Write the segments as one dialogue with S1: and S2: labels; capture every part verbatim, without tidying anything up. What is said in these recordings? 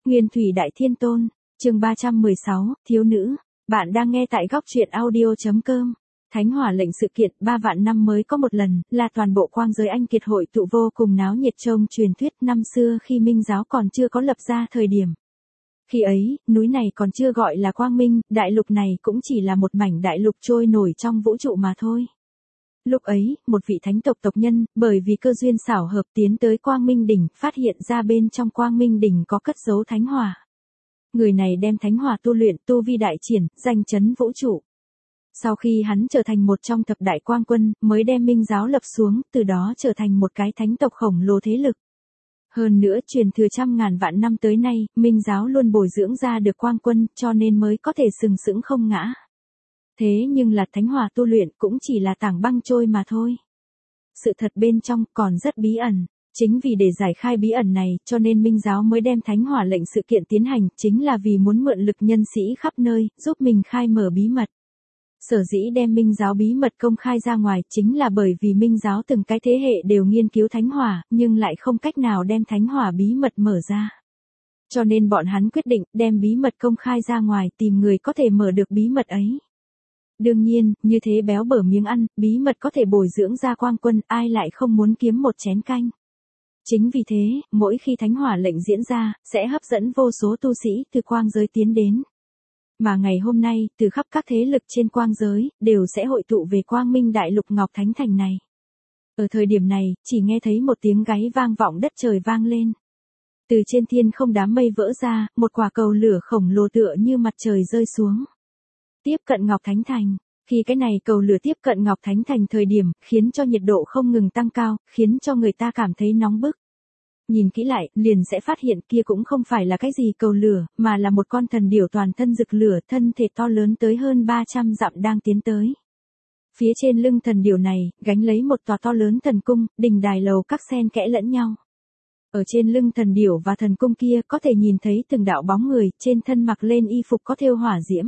S1: Nguyên thủy đại thiên tôn, chương ba trăm mười sáu, thiếu nữ. Bạn đang nghe tại góc truyện audio chấm com. Thánh hỏa lệnh sự kiện ba vạn năm mới có một lần, là toàn bộ quang giới anh kiệt hội tụ vô cùng náo nhiệt trông truyền thuyết năm xưa khi Minh giáo còn chưa có lập ra thời điểm. Khi ấy, núi này còn chưa gọi là Quang Minh, đại lục này cũng chỉ là một mảnh đại lục trôi nổi trong vũ trụ mà thôi. Lúc ấy, một vị thánh tộc tộc nhân, bởi vì cơ duyên xảo hợp tiến tới Quang Minh đỉnh, phát hiện ra bên trong Quang Minh đỉnh có cất giấu thánh hỏa. Người này đem thánh hỏa tu luyện tu vi đại triển, danh chấn vũ trụ. Sau khi hắn trở thành một trong thập đại quang quân, mới đem Minh giáo lập xuống, từ đó trở thành một cái thánh tộc khổng lồ thế lực. Hơn nữa truyền thừa trăm ngàn vạn năm tới nay, Minh giáo luôn bồi dưỡng ra được quang quân, cho nên mới có thể sừng sững không ngã. Thế nhưng là thánh hỏa tu luyện cũng chỉ là tảng băng trôi mà thôi. Sự thật bên trong còn rất bí ẩn. Chính vì để giải khai bí ẩn này, cho nên Minh giáo mới đem thánh hỏa lệnh sự kiện tiến hành, chính là vì muốn mượn lực nhân sĩ khắp nơi, giúp mình khai mở bí mật. Sở dĩ đem Minh giáo bí mật công khai ra ngoài, chính là bởi vì Minh giáo từng cái thế hệ đều nghiên cứu thánh hỏa, nhưng lại không cách nào đem thánh hỏa bí mật mở ra. Cho nên bọn hắn quyết định đem bí mật công khai ra ngoài, tìm người có thể mở được bí mật ấy. Đương nhiên, như thế béo bở miếng ăn, bí mật có thể bồi dưỡng ra quang quân, ai lại không muốn kiếm một chén canh. Chính vì thế, mỗi khi thánh hỏa lệnh diễn ra, sẽ hấp dẫn vô số tu sĩ từ quang giới tiến đến. Mà ngày hôm nay, từ khắp các thế lực trên quang giới, đều sẽ hội tụ về Quang Minh Đại Lục Ngọc Thánh Thành này. Ở thời điểm này, chỉ nghe thấy một tiếng gáy vang vọng đất trời vang lên. Từ trên thiên không đám mây vỡ ra, một quả cầu lửa khổng lồ tựa như mặt trời rơi xuống. Tiếp cận Ngọc Thánh Thành. Khi cái này cầu lửa tiếp cận Ngọc Thánh Thành thời điểm, khiến cho nhiệt độ không ngừng tăng cao, khiến cho người ta cảm thấy nóng bức. Nhìn kỹ lại, liền sẽ phát hiện kia cũng không phải là cái gì cầu lửa, mà là một con thần điểu toàn thân rực lửa, thân thể to lớn tới hơn ba trăm dặm đang tiến tới. Phía trên lưng thần điểu này, gánh lấy một tòa to lớn thần cung, đình đài lầu các xen kẽ lẫn nhau. Ở trên lưng thần điểu và thần cung kia có thể nhìn thấy từng đạo bóng người, trên thân mặc lên y phục có thêu hỏa diễm.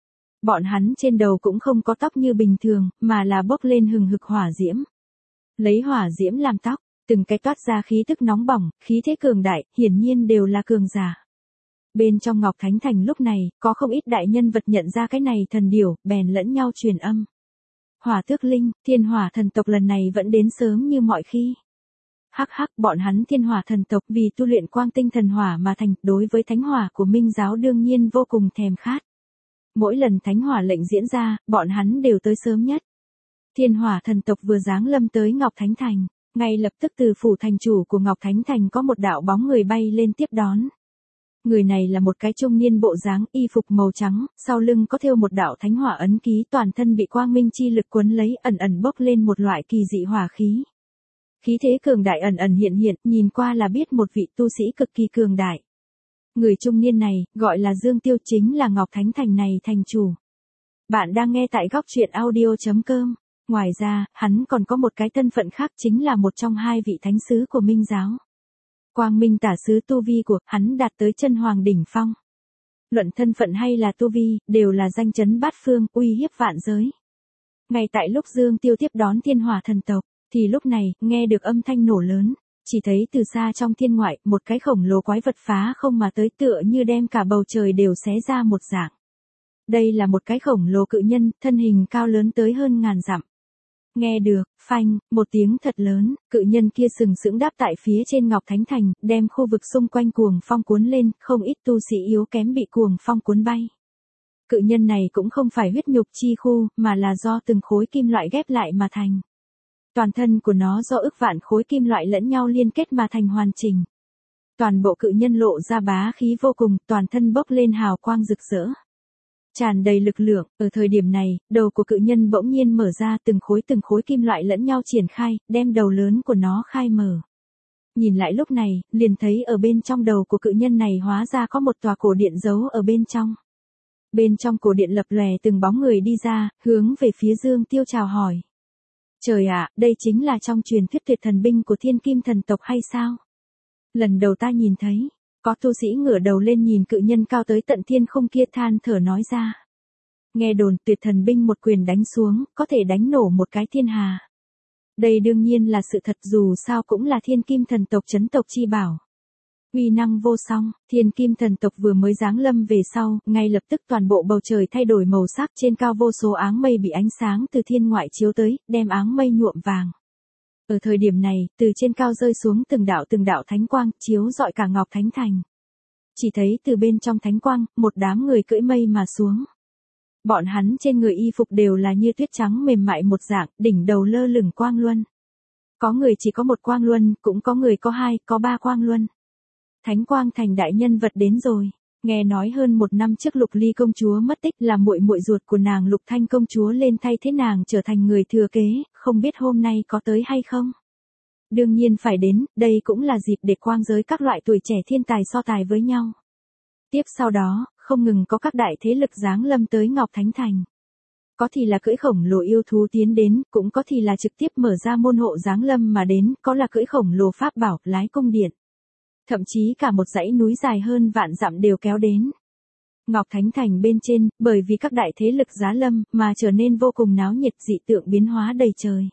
S1: Bọn hắn trên đầu cũng không có tóc như bình thường, mà là bốc lên hừng hực hỏa diễm. Lấy hỏa diễm làm tóc, từng cái toát ra khí tức nóng bỏng, khí thế cường đại, hiển nhiên đều là cường giả. Bên trong Ngọc Thánh Thành lúc này, có không ít đại nhân vật nhận ra cái này thần điểu, bèn lẫn nhau truyền âm. Hỏa Tước Linh, Thiên Hỏa thần tộc lần này vẫn đến sớm như mọi khi. Hắc hắc, bọn hắn Thiên Hỏa thần tộc vì tu luyện quang tinh thần hỏa mà thành, đối với thánh hỏa của Minh giáo đương nhiên vô cùng thèm khát. Mỗi lần thánh hỏa lệnh diễn ra, bọn hắn đều tới sớm nhất. Thiên Hỏa thần tộc vừa giáng lâm tới Ngọc Thánh Thành, ngay lập tức từ phủ thành chủ của Ngọc Thánh Thành có một đạo bóng người bay lên tiếp đón. Người này là một cái trung niên bộ dáng, y phục màu trắng, sau lưng có thêu một đạo thánh hỏa ấn ký, toàn thân bị quang minh chi lực cuốn lấy, ẩn ẩn bốc lên một loại kỳ dị hỏa khí. Khí thế cường đại ẩn ẩn hiện hiện, nhìn qua là biết một vị tu sĩ cực kỳ cường đại. Người trung niên này, gọi là Dương Tiêu, chính là Ngọc Thánh Thành này thành chủ. Bạn đang nghe tại góc truyện audio chấm com. Ngoài ra, hắn còn có một cái thân phận khác, chính là một trong hai vị thánh sứ của Minh giáo. Quang Minh tả sứ tu vi của hắn đạt tới chân hoàng đỉnh phong. Luận thân phận hay là tu vi, đều là danh chấn bát phương, uy hiếp vạn giới. Ngay tại lúc Dương Tiêu tiếp đón Thiên Hỏa thần tộc, thì lúc này, nghe được âm thanh nổ lớn. Chỉ thấy từ xa trong thiên ngoại, một cái khổng lồ quái vật phá không mà tới, tựa như đem cả bầu trời đều xé ra một dạng. Đây là một cái khổng lồ cự nhân, thân hình cao lớn tới hơn ngàn dặm. Nghe được, phanh, một tiếng thật lớn, cự nhân kia sừng sững đáp tại phía trên Ngọc Thánh Thành, đem khu vực xung quanh cuồng phong cuốn lên, không ít tu sĩ yếu kém bị cuồng phong cuốn bay. Cự nhân này cũng không phải huyết nhục chi khu, mà là do từng khối kim loại ghép lại mà thành. Toàn thân của nó do ức vạn khối kim loại lẫn nhau liên kết mà thành hoàn chỉnh. Toàn bộ cự nhân lộ ra bá khí vô cùng, toàn thân bốc lên hào quang rực rỡ. Tràn đầy lực lượng, ở thời điểm này, đầu của cự nhân bỗng nhiên mở ra, từng khối từng khối kim loại lẫn nhau triển khai, đem đầu lớn của nó khai mở. Nhìn lại lúc này, liền thấy ở bên trong đầu của cự nhân này hóa ra có một tòa cổ điện giấu ở bên trong. Bên trong cổ điện lập lòe từng bóng người đi ra, hướng về phía Dương Tiêu chào hỏi. Trời ạ, đây chính là trong truyền thuyết tuyệt thần binh của Thiên Kim thần tộc hay sao? Lần đầu ta nhìn thấy. Có tu sĩ ngửa đầu lên nhìn cự nhân cao tới tận thiên không kia, than thở nói ra. Nghe đồn tuyệt thần binh một quyền đánh xuống, có thể đánh nổ một cái thiên hà. Đây đương nhiên là sự thật, dù sao cũng là Thiên Kim thần tộc chấn tộc chi bảo. Uy năng vô song, thiên kim thần tộc vừa mới giáng lâm về sau, ngay lập tức toàn bộ bầu trời thay đổi màu sắc, trên cao vô số áng mây bị ánh sáng từ thiên ngoại chiếu tới, đem áng mây nhuộm vàng. Ở thời điểm này, từ trên cao rơi xuống từng đạo từng đạo thánh quang, chiếu rọi cả Ngọc Thánh Thành. Chỉ thấy từ bên trong thánh quang, một đám người cưỡi mây mà xuống. Bọn hắn trên người y phục đều là như tuyết trắng mềm mại một dạng, đỉnh đầu lơ lửng quang luân. Có người chỉ có một quang luân, cũng có người có hai, có ba quang luân. Thánh Quang Thành đại nhân vật đến rồi. Nghe nói hơn một năm trước Lục Ly công chúa mất tích, là muội muội ruột của nàng Lục Thanh công chúa lên thay thế nàng trở thành người thừa kế, không biết hôm nay có tới hay không? Đương nhiên phải đến, đây cũng là dịp để quang giới các loại tuổi trẻ thiên tài so tài với nhau. Tiếp sau đó, không ngừng có các đại thế lực giáng lâm tới Ngọc Thánh Thành. Có thì là cưỡi khổng lồ yêu thú tiến đến, cũng có thì là trực tiếp mở ra môn hộ giáng lâm mà đến, có là cưỡi khổng lồ pháp bảo, lái cung điện. Thậm chí cả một dãy núi dài hơn vạn dặm đều kéo đến. Ngọc Thánh Thành bên trên, bởi vì các đại thế lực giá lâm, mà trở nên vô cùng náo nhiệt, dị tượng biến hóa đầy trời.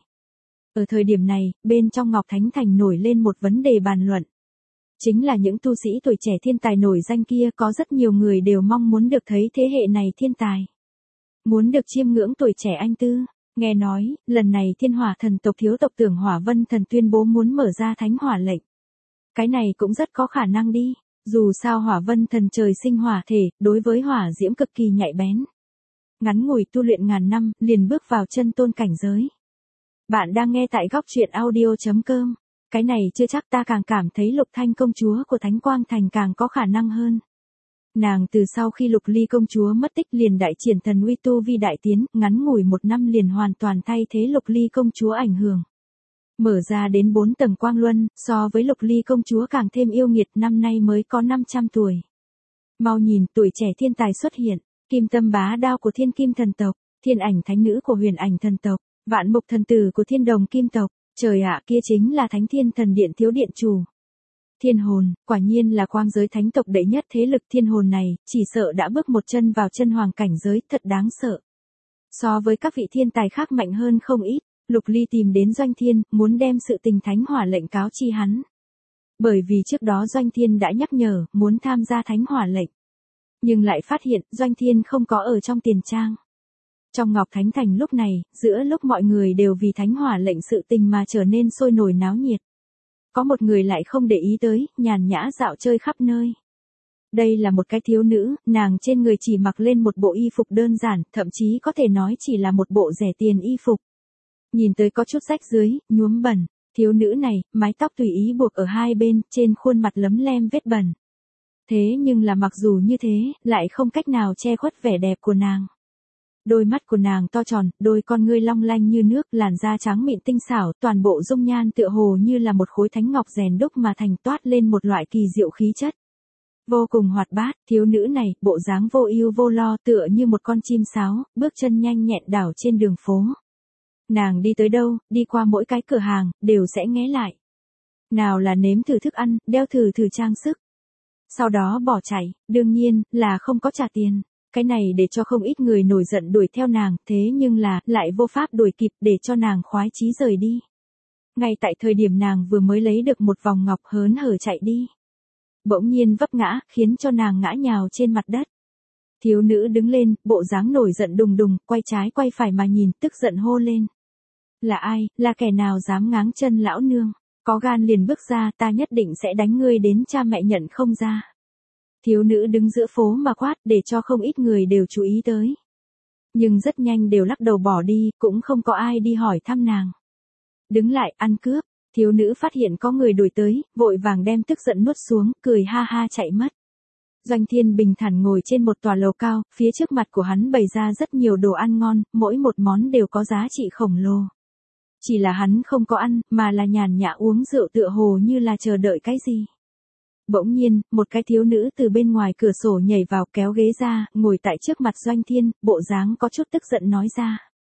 S1: Ở thời điểm này, bên trong Ngọc Thánh Thành nổi lên một vấn đề bàn luận. Chính là những tu sĩ tuổi trẻ thiên tài nổi danh kia, có rất nhiều người đều mong muốn được thấy thế hệ này thiên tài. Muốn được chiêm ngưỡng tuổi trẻ anh tư. Nghe nói, lần này Thiên Hỏa thần tộc thiếu tộc trưởng Hỏa Vân thần tuyên bố muốn mở ra thánh hỏa lệnh. Cái này cũng rất có khả năng đi, dù sao Hỏa Vân thần trời sinh hỏa thể, đối với hỏa diễm cực kỳ nhạy bén. Ngắn ngủi tu luyện ngàn năm, liền bước vào chân tôn cảnh giới. Bạn đang nghe tại góc truyện audio chấm com. Cái này chưa chắc, ta càng cảm thấy Lục Thanh công chúa của Thánh Quang Thành càng có khả năng hơn. Nàng từ sau khi Lục Ly công chúa mất tích liền đại triển thần uy tu vi đại tiến, ngắn ngủi một năm liền hoàn toàn thay thế Lục Ly công chúa ảnh hưởng. Mở ra đến bốn tầng quang luân, so với Lục Ly công chúa càng thêm yêu nghiệt, năm nay mới có năm trăm tuổi. Mau nhìn, tuổi trẻ thiên tài xuất hiện, Kim Tâm bá đao của Thiên Kim thần tộc, Thiên Ảnh thánh nữ của Huyền Ảnh thần tộc, Vạn Mục thần tử của Thiên Đồng Kim tộc, trời ạ, kia chính là Thánh Thiên thần điện thiếu điện chủ. Thiên hồn, quả nhiên là quang giới thánh tộc đệ nhất thế lực, thiên hồn này, chỉ sợ đã bước một chân vào chân hoàng cảnh giới, thật đáng sợ. So với các vị thiên tài khác mạnh hơn không ít. Lục Ly tìm đến Doanh Thiên, muốn đem sự tình thánh hỏa lệnh cáo chi hắn. Bởi vì trước đó Doanh Thiên đã nhắc nhở, muốn tham gia thánh hỏa lệnh. Nhưng lại phát hiện, Doanh Thiên không có ở trong tiền trang. Trong Ngọc Thánh Thành lúc này, giữa lúc mọi người đều vì thánh hỏa lệnh sự tình mà trở nên sôi nổi náo nhiệt. Có một người lại không để ý tới, nhàn nhã dạo chơi khắp nơi. Đây là một cái thiếu nữ, nàng trên người chỉ mặc lên một bộ y phục đơn giản, thậm chí có thể nói chỉ là một bộ rẻ tiền y phục. Nhìn tới có chút rách dưới, nhuốm bẩn, thiếu nữ này, mái tóc tùy ý buộc ở hai bên, trên khuôn mặt lấm lem vết bẩn. Thế nhưng là mặc dù như thế, lại không cách nào che khuất vẻ đẹp của nàng. Đôi mắt của nàng to tròn, đôi con ngươi long lanh như nước, làn da trắng mịn tinh xảo, toàn bộ dung nhan tựa hồ như là một khối thánh ngọc rèn đúc mà thành, toát lên một loại kỳ diệu khí chất. Vô cùng hoạt bát, thiếu nữ này, bộ dáng vô ưu vô lo, tựa như một con chim sáo, bước chân nhanh nhẹn đảo trên đường phố. Nàng đi tới đâu, đi qua mỗi cái cửa hàng, đều sẽ nghé lại. Nào là nếm thử thức ăn, đeo thử thử trang sức. Sau đó bỏ chạy, đương nhiên, là không có trả tiền. Cái này để cho không ít người nổi giận đuổi theo nàng, thế nhưng là, lại vô pháp đuổi kịp để cho nàng khoái chí rời đi. Ngay tại thời điểm nàng vừa mới lấy được một vòng ngọc, hớn hở chạy đi. Bỗng nhiên vấp ngã, khiến cho nàng ngã nhào trên mặt đất. Thiếu nữ đứng lên, bộ dáng nổi giận đùng đùng, quay trái quay phải mà nhìn, tức giận hô lên. Là ai, là kẻ nào dám ngáng chân lão nương, có gan liền bước ra, ta nhất định sẽ đánh ngươi đến cha mẹ nhận không ra. Thiếu nữ đứng giữa phố mà quát, để cho không ít người đều chú ý tới. Nhưng rất nhanh đều lắc đầu bỏ đi, cũng không có ai đi hỏi thăm nàng. Đứng lại, ăn cướp, thiếu nữ phát hiện có người đuổi tới, vội vàng đem tức giận nuốt xuống, cười ha ha chạy mất. Doanh Thiên bình thản ngồi trên một tòa lầu cao, phía trước mặt của hắn bày ra rất nhiều đồ ăn ngon, mỗi một món đều có giá trị khổng lồ. Chỉ là hắn không có ăn, mà là nhàn nhã uống rượu tựa hồ như là chờ đợi cái gì. Bỗng nhiên, một cái thiếu nữ từ bên ngoài cửa sổ nhảy vào, kéo ghế ra, ngồi tại trước mặt Doanh Thiên, bộ dáng có chút tức giận nói ra.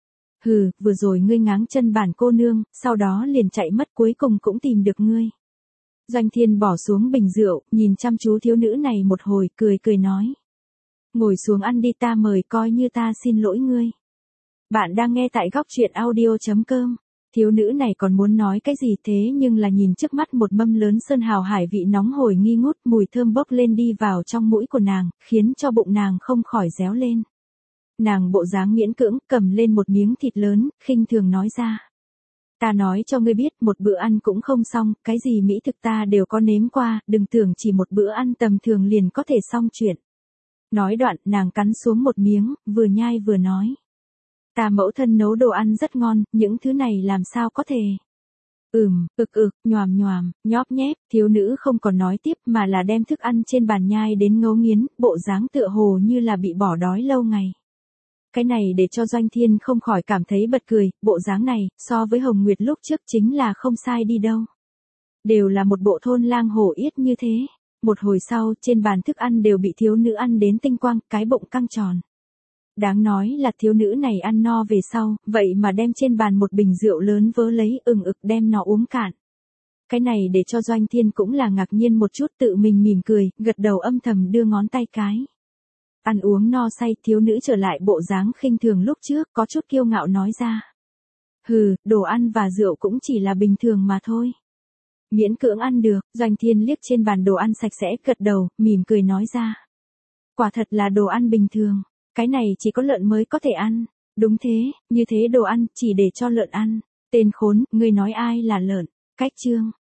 S1: Hừ, vừa rồi ngươi ngáng chân bản cô nương, sau đó liền chạy mất, cuối cùng cũng tìm được ngươi. Doanh Thiên bỏ xuống bình rượu, nhìn chăm chú thiếu nữ này một hồi, cười cười nói. Ngồi xuống ăn đi, ta mời, coi như ta xin lỗi ngươi. Bạn đang nghe tại góc truyện audio chấm com. Thiếu nữ này còn muốn nói cái gì thế nhưng là nhìn trước mắt một mâm lớn sơn hào hải vị nóng hổi nghi ngút, mùi thơm bốc lên đi vào trong mũi của nàng, khiến cho bụng nàng không khỏi réo lên. Nàng bộ dáng miễn cưỡng, cầm lên một miếng thịt lớn, khinh thường nói ra. Ta nói cho ngươi biết, một bữa ăn cũng không xong, cái gì mỹ thực ta đều có nếm qua, đừng tưởng chỉ một bữa ăn tầm thường liền có thể xong chuyện. Nói đoạn, nàng cắn xuống một miếng, vừa nhai vừa nói. Ta mẫu thân nấu đồ ăn rất ngon, những thứ này làm sao có thể. Ừm, ực ực, nhoàm nhoàm, nhóp nhép, thiếu nữ không còn nói tiếp mà là đem thức ăn trên bàn nhai đến ngấu nghiến, bộ dáng tựa hồ như là bị bỏ đói lâu ngày. Cái này để cho Doanh Thiên không khỏi cảm thấy bật cười, bộ dáng này, so với Hồng Nguyệt lúc trước chính là không sai đi đâu. Đều là một bộ thôn lang hổ yết như thế. Một hồi sau, trên bàn thức ăn đều bị thiếu nữ ăn đến tinh quang, cái bụng căng tròn. Đáng nói là thiếu nữ này ăn no về sau, vậy mà đem trên bàn một bình rượu lớn vớ lấy ừng ực đem nó uống cạn. Cái này để cho Doanh Thiên cũng là ngạc nhiên một chút, tự mình mỉm cười, gật đầu âm thầm đưa ngón tay cái. Ăn uống no say, thiếu nữ trở lại bộ dáng khinh thường lúc trước, có chút kiêu ngạo nói ra. Hừ, đồ ăn và rượu cũng chỉ là bình thường mà thôi. Miễn cưỡng ăn được, Doanh Thiên liếc trên bàn đồ ăn sạch sẽ, gật đầu, mỉm cười nói ra. Quả thật là đồ ăn bình thường, cái này chỉ có lợn mới có thể ăn. Đúng thế, như thế đồ ăn, chỉ để cho lợn ăn. Tên khốn, ngươi nói ai là lợn? Cách chương.